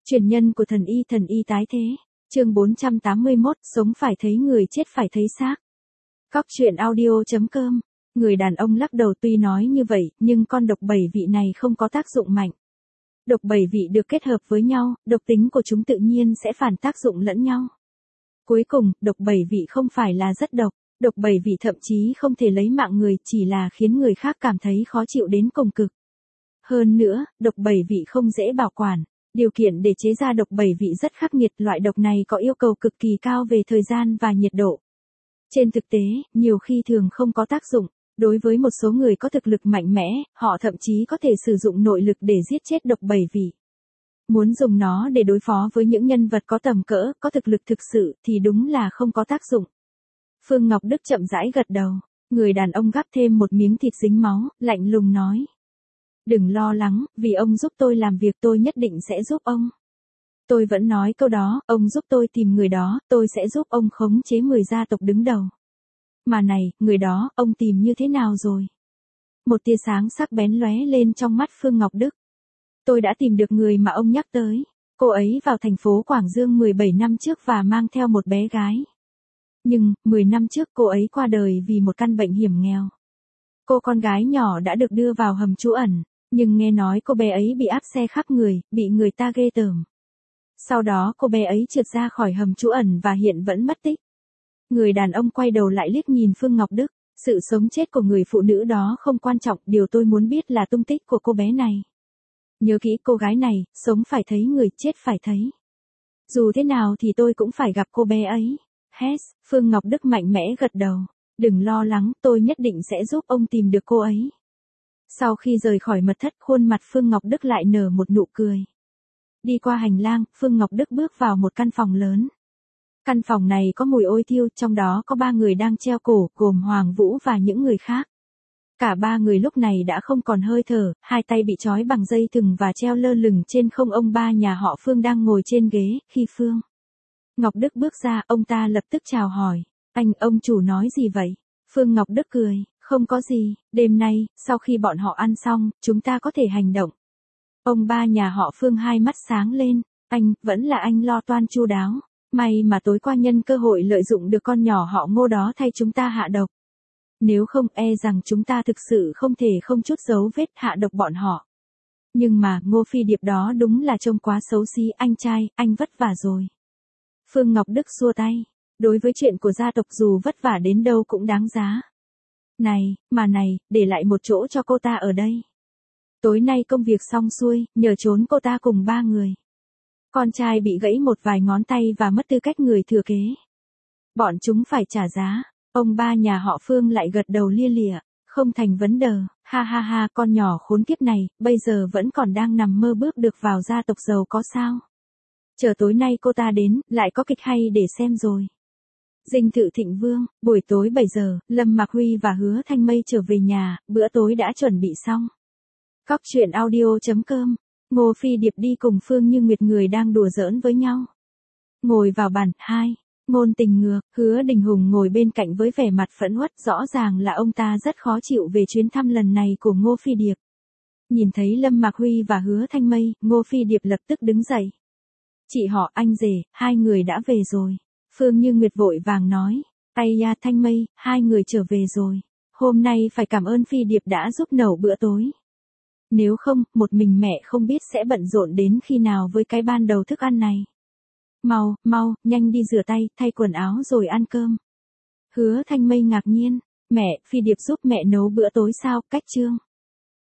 Truyền nhân của thần y tái thế. Chương 481, sống phải thấy người chết phải thấy xác. Cóc truyện audio.com. Người đàn ông lắc đầu, tuy nói như vậy, nhưng con độc bảy vị này không có tác dụng mạnh. Độc bảy vị được kết hợp với nhau, độc tính của chúng tự nhiên sẽ phản tác dụng lẫn nhau. Cuối cùng, độc bảy vị không phải là rất độc, độc bảy vị thậm chí không thể lấy mạng người, chỉ là khiến người khác cảm thấy khó chịu đến cùng cực. Hơn nữa, độc bảy vị không dễ bảo quản. Điều kiện để chế ra độc bảy vị rất khắc nghiệt, loại độc này có yêu cầu cực kỳ cao về thời gian và nhiệt độ. Trên thực tế, nhiều khi thường không có tác dụng. Đối với một số người có thực lực mạnh mẽ, họ thậm chí có thể sử dụng nội lực để giết chết độc bảy vị. Muốn dùng nó để đối phó với những nhân vật có tầm cỡ, có thực lực thực sự, thì đúng là không có tác dụng. Phương Ngọc Đức chậm rãi gật đầu. Người đàn ông gắp thêm một miếng thịt dính máu, lạnh lùng nói. Đừng lo lắng, vì ông giúp tôi làm việc tôi nhất định sẽ giúp ông. Tôi vẫn nói câu đó, ông giúp tôi tìm người đó, tôi sẽ giúp ông khống chế 10 gia tộc đứng đầu. Mà này, người đó, ông tìm như thế nào rồi? Một tia sáng sắc bén lóe lên trong mắt Phương Ngọc Đức. Tôi đã tìm được người mà ông nhắc tới. Cô ấy vào thành phố Quảng Dương 17 năm trước và mang theo một bé gái. Nhưng, 10 năm trước cô ấy qua đời vì một căn bệnh hiểm nghèo. Cô con gái nhỏ đã được đưa vào hầm trú ẩn, nhưng nghe nói cô bé ấy bị áp xe khắp người, bị người ta ghê tởm. Sau đó cô bé ấy trượt ra khỏi hầm trú ẩn và hiện vẫn mất tích. Người đàn ông quay đầu lại liếc nhìn Phương Ngọc Đức. Sự sống chết của người phụ nữ đó không quan trọng, điều tôi muốn biết là tung tích của cô bé này. Nhớ kỹ cô gái này, sống phải thấy người, chết phải thấy. Dù thế nào thì tôi cũng phải gặp cô bé ấy. Hét, Phương Ngọc Đức mạnh mẽ gật đầu. Đừng lo lắng, tôi nhất định sẽ giúp ông tìm được cô ấy. Sau khi rời khỏi mật thất, khuôn mặt Phương Ngọc Đức lại nở một nụ cười. Đi qua hành lang, Phương Ngọc Đức bước vào một căn phòng lớn. Căn phòng này có mùi ôi thiêu, trong đó có 3 người đang treo cổ, gồm Hoàng Vũ và những người khác. Cả 3 người lúc này đã không còn hơi thở, hai tay bị trói bằng dây thừng và treo lơ lửng trên không. Ông ba nhà họ Phương đang ngồi trên ghế, khi Phương Ngọc Đức bước ra, ông ta lập tức chào hỏi. Ông chủ nói gì vậy? Phương Ngọc Đức cười, không có gì, đêm nay, sau khi bọn họ ăn xong, chúng ta có thể hành động. Ông ba nhà họ Phương hai mắt sáng lên, vẫn là anh lo toan chu đáo. May mà tối qua nhân cơ hội lợi dụng được con nhỏ họ Ngô đó thay chúng ta hạ độc. Nếu không e rằng chúng ta thực sự không thể không chút dấu vết hạ độc bọn họ. Nhưng mà Ngô Phi Điệp đó đúng là trông quá xấu xí, anh trai, anh vất vả rồi. Phương Ngọc Đức xua tay, đối với chuyện của gia tộc dù vất vả đến đâu cũng đáng giá. Này, để lại một chỗ cho cô ta ở đây. Tối nay công việc xong xuôi, nhờ trốn cô ta cùng 3 người. Con trai bị gãy một vài ngón tay và mất tư cách người thừa kế. Bọn chúng phải trả giá. Ông ba nhà họ Phương lại gật đầu lia lịa. Không thành vấn đề, ha ha ha, con nhỏ khốn kiếp này, bây giờ vẫn còn đang nằm mơ bước được vào gia tộc giàu có sao. Chờ tối nay cô ta đến, lại có kịch hay để xem rồi. Dinh thự Thịnh Vương, buổi tối 7 giờ, Lâm Mạc Huy và Hứa Thanh Mây trở về nhà, bữa tối đã chuẩn bị xong. Cóc truyện audio.com. Ngô Phi Điệp đi cùng Phương Như Nguyệt, người đang đùa giỡn với nhau. Ngồi vào bàn, Ngôn Tình Ngược, Hứa Đình Hùng ngồi bên cạnh với vẻ mặt phẫn uất, rõ ràng là ông ta rất khó chịu về chuyến thăm lần này của Ngô Phi Điệp. Nhìn thấy Lâm Mạc Huy và Hứa Thanh Mây, Ngô Phi Điệp lập tức đứng dậy. Chị họ, anh rể, hai người đã về rồi. Phương Như Nguyệt vội vàng nói. Ây da Thanh Mây, hai người trở về rồi. Hôm nay phải cảm ơn Phi Điệp đã giúp nấu bữa tối. Nếu không, một mình mẹ không biết sẽ bận rộn đến khi nào với cái ban đầu thức ăn này. Mau, nhanh đi rửa tay, thay quần áo rồi ăn cơm. Hứa Thanh Mây ngạc nhiên. Mẹ, Phi Điệp giúp mẹ nấu bữa tối sao? Cách chương.